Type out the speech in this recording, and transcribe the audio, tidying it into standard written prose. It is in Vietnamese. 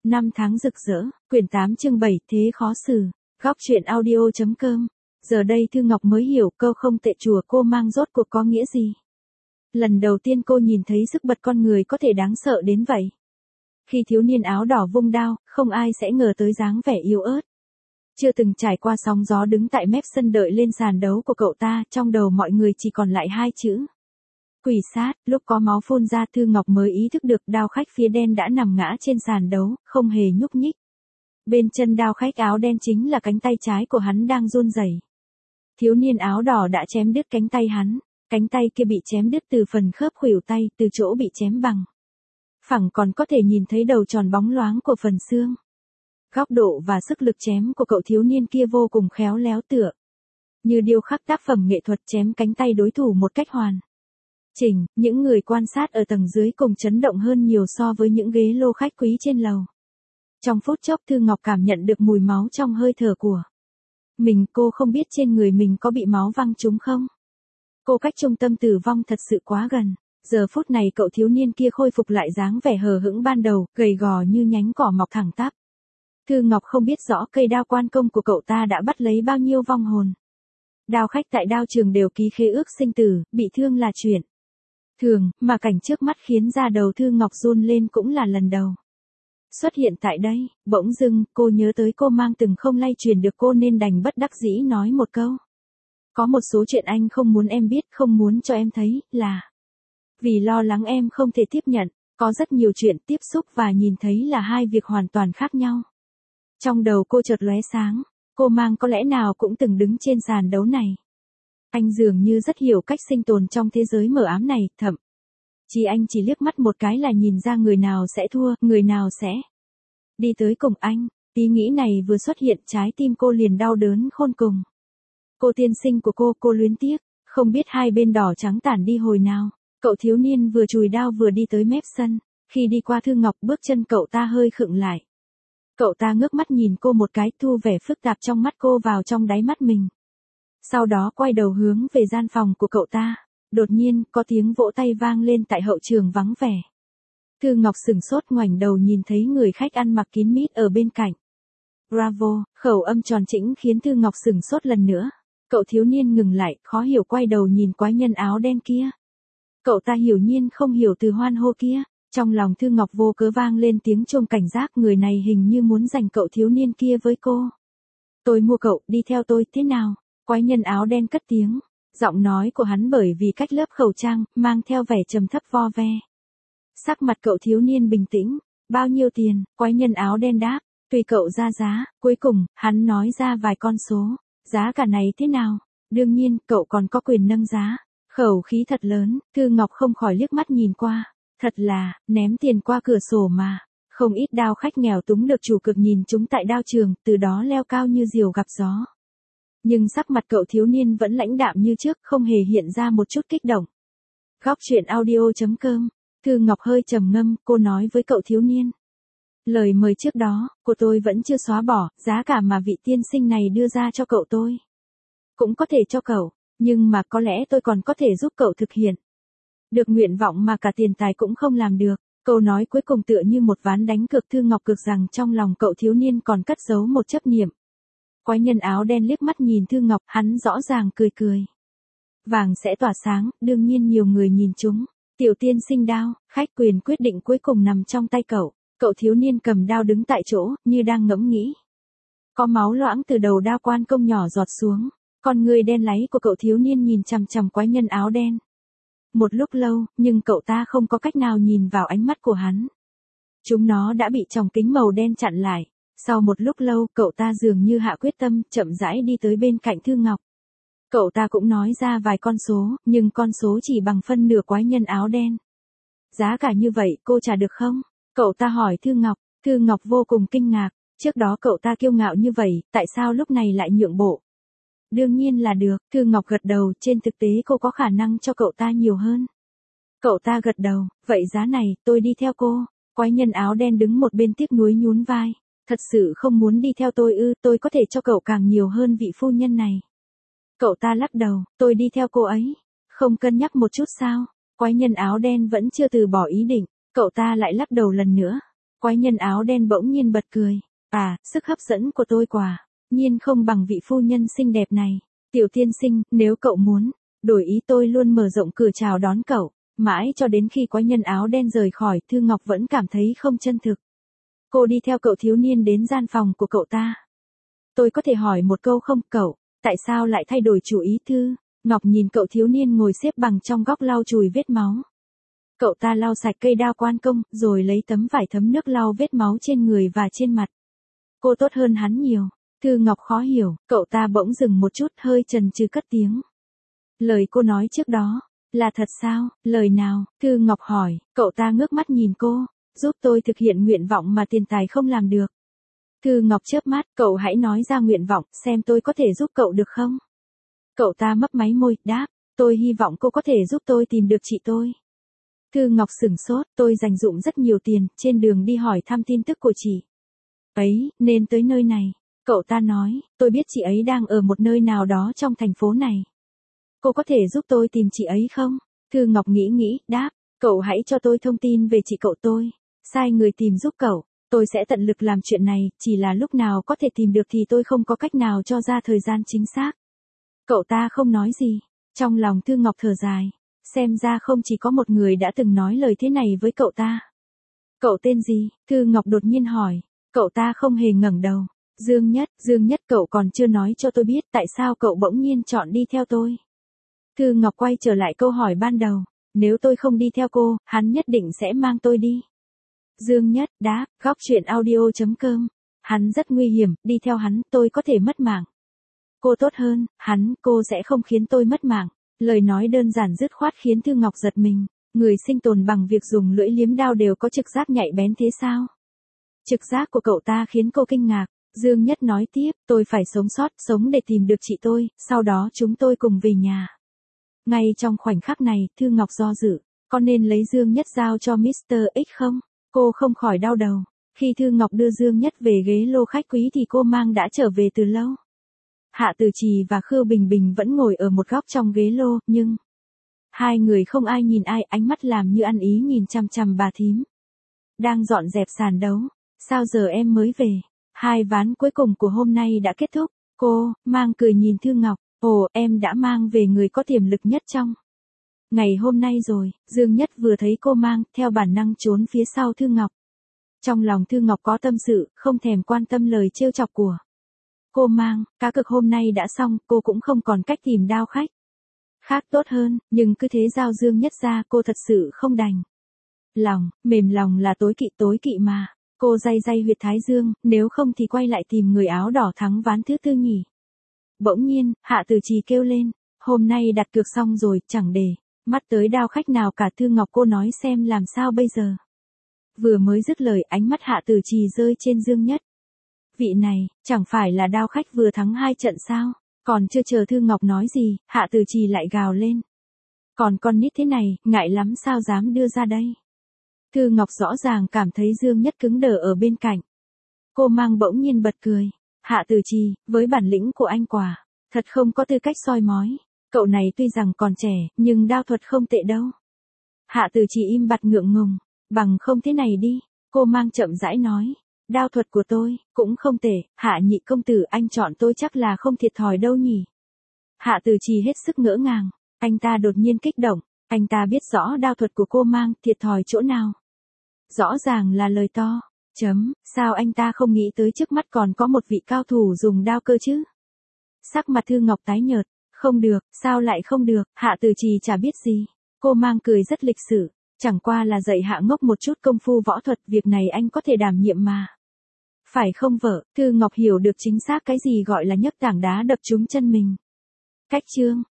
Năm tháng rực rỡ, quyển 8 chương 7, thế khó xử. Góc truyện audio.com. Giờ đây Thư Ngọc mới hiểu câu không tệ chùa cô mang rốt cuộc có nghĩa gì. Lần đầu tiên cô nhìn thấy sức bật con người có thể đáng sợ đến vậy. Khi thiếu niên áo đỏ vung đao, không ai sẽ ngờ tới dáng vẻ yếu ớt. Chưa từng trải qua sóng gió đứng tại mép sân đợi lên sàn đấu của cậu ta, trong đầu mọi người chỉ còn lại hai chữ. Quỷ sát. Lúc có máu phun ra, Thư Ngọc mới ý thức được đao khách phía đen đã nằm ngã trên sàn đấu, không hề nhúc nhích. Bên chân đao khách áo đen chính là cánh tay trái của hắn đang run rẩy. Thiếu niên áo đỏ đã chém đứt cánh tay hắn, cánh tay kia bị chém đứt từ phần khớp khuỷu tay, từ chỗ bị chém bằng phẳng còn có thể nhìn thấy đầu tròn bóng loáng của phần xương. Góc độ và sức lực chém của cậu thiếu niên kia vô cùng khéo léo tựa như điêu khắc tác phẩm nghệ thuật, chém cánh tay đối thủ một cách hoàn chỉnh. Những người quan sát ở tầng dưới cùng chấn động hơn nhiều so với những ghế lô khách quý trên lầu. Trong phút chốc Thư Ngọc cảm nhận được mùi máu trong hơi thở của mình. Cô không biết trên người mình có bị máu văng trúng không. Cô cách trung tâm tử vong thật sự quá gần. Giờ phút này cậu thiếu niên kia khôi phục lại dáng vẻ hờ hững ban đầu, gầy gò như nhánh cỏ mọc thẳng tắp. Thư Ngọc không biết rõ cây đao quan công của cậu ta đã bắt lấy bao nhiêu vong hồn. Đao khách tại đao trường đều ký khế ước sinh tử, bị thương là chuyện thường, mà cảnh trước mắt khiến da đầu Thư Ngọc run lên cũng là lần đầu xuất hiện tại đây. Bỗng dưng, cô nhớ tới cô mang từng không lay truyền được cô nên đành bất đắc dĩ nói một câu. Có một số chuyện anh không muốn em biết, không muốn cho em thấy, là vì lo lắng em không thể tiếp nhận. Có rất nhiều chuyện tiếp xúc và nhìn thấy là hai việc hoàn toàn khác nhau. Trong đầu cô chợt lóe sáng, cô mang có lẽ nào cũng từng đứng trên sàn đấu này. Anh dường như rất hiểu cách sinh tồn trong thế giới mờ ám này, thậm chí anh chỉ liếc mắt một cái là nhìn ra người nào sẽ thua, người nào sẽ đi tới cùng anh. Ý nghĩ này vừa xuất hiện, trái tim cô liền đau đớn khôn cùng. Cô tiên sinh của cô luyến tiếc, không biết hai bên đỏ trắng tản đi hồi nào. Cậu thiếu niên vừa chùi đao vừa đi tới mép sân. Khi đi qua Thư Ngọc, bước chân cậu ta hơi khựng lại. Cậu ta ngước mắt nhìn cô một cái, thu vẻ phức tạp trong mắt cô vào trong đáy mắt mình. Sau đó quay đầu hướng về gian phòng của cậu ta. Đột nhiên, có tiếng vỗ tay vang lên tại hậu trường vắng vẻ. Thư Ngọc sửng sốt ngoảnh đầu nhìn thấy người khách ăn mặc kín mít ở bên cạnh. Bravo, khẩu âm tròn trĩnh khiến Thư Ngọc sửng sốt lần nữa. Cậu thiếu niên ngừng lại, khó hiểu quay đầu nhìn quái nhân áo đen kia. Cậu ta hiển nhiên không hiểu từ hoan hô kia. Trong lòng Thư Ngọc vô cớ vang lên tiếng chuông cảnh giác, người này hình như muốn giành cậu thiếu niên kia với cô. Tôi mua cậu, đi theo tôi, thế nào? Quái nhân áo đen cất tiếng. Giọng nói của hắn bởi vì cách lớp khẩu trang, mang theo vẻ trầm thấp vo ve. Sắc mặt cậu thiếu niên bình tĩnh. Bao nhiêu tiền? Quái nhân áo đen đáp. Tùy cậu ra giá. Cuối cùng, hắn nói ra vài con số. Giá cả này thế nào? Đương nhiên, cậu còn có quyền nâng giá. Khẩu khí thật lớn, Thư Ngọc không khỏi liếc mắt nhìn qua. Thật là, ném tiền qua cửa sổ mà. Không ít đao khách nghèo túng được chủ cực nhìn chúng tại đao trường, từ đó leo cao như diều gặp gió. Nhưng sắc mặt cậu thiếu niên vẫn lãnh đạm như trước, không hề hiện ra một chút kích động. Góc truyện audio.com. Thư Ngọc hơi trầm ngâm, cô nói với cậu thiếu niên. Lời mời trước đó, của tôi vẫn chưa xóa bỏ, giá cả mà vị tiên sinh này đưa ra cho cậu tôi cũng có thể cho cậu, nhưng mà có lẽ tôi còn có thể giúp cậu thực hiện được nguyện vọng mà cả tiền tài cũng không làm được. Câu nói cuối cùng tựa như một ván đánh cược. Thư Ngọc cược rằng trong lòng cậu thiếu niên còn cất giấu một chấp niệm. Quái nhân áo đen liếc mắt nhìn Thư Ngọc, hắn rõ ràng cười cười. Vàng sẽ tỏa sáng, đương nhiên nhiều người nhìn chúng. Tiểu tiên sinh đao, khách quyền quyết định cuối cùng nằm trong tay cậu. Cậu thiếu niên cầm đao đứng tại chỗ, như đang ngẫm nghĩ. Có máu loãng từ đầu đao quan công nhỏ giọt xuống. Con người đen láy của cậu thiếu niên nhìn chằm chằm quái nhân áo đen. Một lúc lâu, nhưng cậu ta không có cách nào nhìn vào ánh mắt của hắn. Chúng nó đã bị tròng kính màu đen chặn lại. Sau một lúc lâu, cậu ta dường như hạ quyết tâm, chậm rãi đi tới bên cạnh Thư Ngọc. Cậu ta cũng nói ra vài con số, nhưng con số chỉ bằng phân nửa quái nhân áo đen. Giá cả như vậy, cô trả được không? Cậu ta hỏi Thư Ngọc. Thư Ngọc vô cùng kinh ngạc. Trước đó cậu ta kiêu ngạo như vậy, tại sao lúc này lại nhượng bộ? Đương nhiên là được. Thư Ngọc gật đầu, trên thực tế cô có khả năng cho cậu ta nhiều hơn. Cậu ta gật đầu, vậy giá này, tôi đi theo cô. Quái nhân áo đen đứng một bên tiếc nuối nhún vai. Thật sự không muốn đi theo tôi ư? Tôi có thể cho cậu càng nhiều hơn vị phu nhân này. Cậu ta lắc đầu, tôi đi theo cô ấy. Không cân nhắc một chút sao? Quái nhân áo đen vẫn chưa từ bỏ ý định. Cậu ta lại lắc đầu lần nữa. Quái nhân áo đen bỗng nhiên bật cười. À, sức hấp dẫn của tôi quả nhiên không bằng vị phu nhân xinh đẹp này. Tiểu tiên sinh, nếu cậu muốn, đổi ý tôi luôn mở rộng cửa chào đón cậu. Mãi cho đến khi quái nhân áo đen rời khỏi, Thư Ngọc vẫn cảm thấy không chân thực. Cô đi theo cậu thiếu niên đến gian phòng của cậu ta. Tôi có thể hỏi một câu không cậu, tại sao lại thay đổi chủ ý Thư? Ngọc nhìn cậu thiếu niên ngồi xếp bằng trong góc lau chùi vết máu. Cậu ta lau sạch cây đao quan công, rồi lấy tấm vải thấm nước lau vết máu trên người và trên mặt. Cô tốt hơn hắn nhiều. Thư Ngọc khó hiểu, cậu ta bỗng dừng một chút hơi chần chừ cất tiếng. Lời cô nói trước đó, là thật sao? Lời nào? Thư Ngọc hỏi, cậu ta ngước mắt nhìn cô, giúp tôi thực hiện nguyện vọng mà tiền tài không làm được. Thư Ngọc chớp mắt, cậu hãy nói ra nguyện vọng, xem tôi có thể giúp cậu được không? Cậu ta mấp máy môi, đáp, tôi hy vọng cô có thể giúp tôi tìm được chị tôi. Thư Ngọc sửng sốt, tôi dành dụm rất nhiều tiền, trên đường đi hỏi thăm tin tức của chị ấy, nên tới nơi này. Cậu ta nói, tôi biết chị ấy đang ở một nơi nào đó trong thành phố này. Cô có thể giúp tôi tìm chị ấy không? Thư Ngọc nghĩ, đáp, cậu hãy cho tôi thông tin về chị cậu tôi. Sai người tìm giúp cậu, tôi sẽ tận lực làm chuyện này, chỉ là lúc nào có thể tìm được thì tôi không có cách nào cho ra thời gian chính xác. Cậu ta không nói gì, trong lòng Thư Ngọc thở dài, xem ra không chỉ có một người đã từng nói lời thế này với cậu ta. Cậu tên gì? Thư Ngọc đột nhiên hỏi, cậu ta không hề ngẩng đầu. Dương Nhất cậu còn chưa nói cho tôi biết tại sao cậu bỗng nhiên chọn đi theo tôi. Thư Ngọc quay trở lại câu hỏi ban đầu, nếu tôi không đi theo cô, hắn nhất định sẽ mang tôi đi. Dương Nhất đáp, góc truyện audio.com. Hắn rất nguy hiểm, đi theo hắn, tôi có thể mất mạng. Cô tốt hơn, cô sẽ không khiến tôi mất mạng. Lời nói đơn giản dứt khoát khiến Thư Ngọc giật mình. Người sinh tồn bằng việc dùng lưỡi liếm đao đều có trực giác nhạy bén thế sao? Trực giác của cậu ta khiến cô kinh ngạc. Dương Nhất nói tiếp, tôi phải sống để tìm được chị tôi, sau đó chúng tôi cùng về nhà. Ngay trong khoảnh khắc này, Thư Ngọc do dự, có nên lấy Dương Nhất giao cho Mr. X không? Cô không khỏi đau đầu. Khi Thư Ngọc đưa Dương Nhất về ghế lô khách quý thì cô mang đã trở về từ lâu. Hạ Tử Trì và Khưu Bình Bình vẫn ngồi ở một góc trong ghế lô, nhưng hai người không ai nhìn ai, ánh mắt làm như ăn ý nhìn chằm chằm bà thím. Đang dọn dẹp sàn đấu, sao giờ em mới về? 2 ván cuối cùng của hôm nay đã kết thúc, cô, mang cười nhìn Thư Ngọc, ồ, em đã mang về người có tiềm lực nhất trong ngày hôm nay rồi. Dương Nhất vừa thấy cô mang, theo bản năng trốn phía sau Thư Ngọc. Trong lòng Thư Ngọc có tâm sự, không thèm quan tâm lời trêu chọc của cô mang, cá cược hôm nay đã xong, cô cũng không còn cách tìm đao khách khác tốt hơn, nhưng cứ thế giao Dương Nhất ra, cô thật sự không đành mềm lòng là tối kỵ mà. Cô day huyệt thái dương, nếu không thì quay lại tìm người áo đỏ thắng ván thứ tư nhỉ. Bỗng nhiên, Hạ Tử Trì kêu lên, hôm nay đặt cược xong rồi, chẳng để mắt tới đao khách nào cả. Thư Ngọc, cô nói xem làm sao bây giờ. Vừa mới dứt lời, ánh mắt Hạ Tử Trì rơi trên Dương Nhất. Vị này, chẳng phải là đao khách vừa thắng 2 trận sao? Còn chưa chờ Thư Ngọc nói gì, Hạ Tử Trì lại gào lên. Còn con nít thế này, ngại lắm sao dám đưa ra đây? Thư Ngọc rõ ràng cảm thấy Dương Nhất cứng đờ ở bên cạnh. Cô mang bỗng nhiên bật cười. Hạ Tử Trì, với bản lĩnh của anh quả, thật không có tư cách soi mói. Cậu này tuy rằng còn trẻ, nhưng đao thuật không tệ đâu. Hạ Tử Trì im bặt ngượng ngùng. Bằng không thế này đi. Cô mang chậm rãi nói. Đao thuật của tôi, cũng không tệ. Hạ nhị công tử, anh chọn tôi chắc là không thiệt thòi đâu nhỉ. Hạ Tử Trì hết sức ngỡ ngàng. Anh ta đột nhiên kích động. Anh ta biết rõ đao thuật của cô mang thiệt thòi chỗ nào. Rõ ràng là lời to. Sao anh ta không nghĩ tới trước mắt còn có một vị cao thủ dùng đao cơ chứ? Sắc mặt Thư Ngọc tái nhợt. Không được, sao lại không được? Hạ Tử Trì chả biết gì. Cô mang cười rất lịch sự. Chẳng qua là dạy Hạ ngốc một chút công phu võ thuật, việc này anh có thể đảm nhiệm mà. Phải không vợ? Thư Ngọc hiểu được chính xác cái gì gọi là nhấc tảng đá đập trúng chân mình. Cách chương.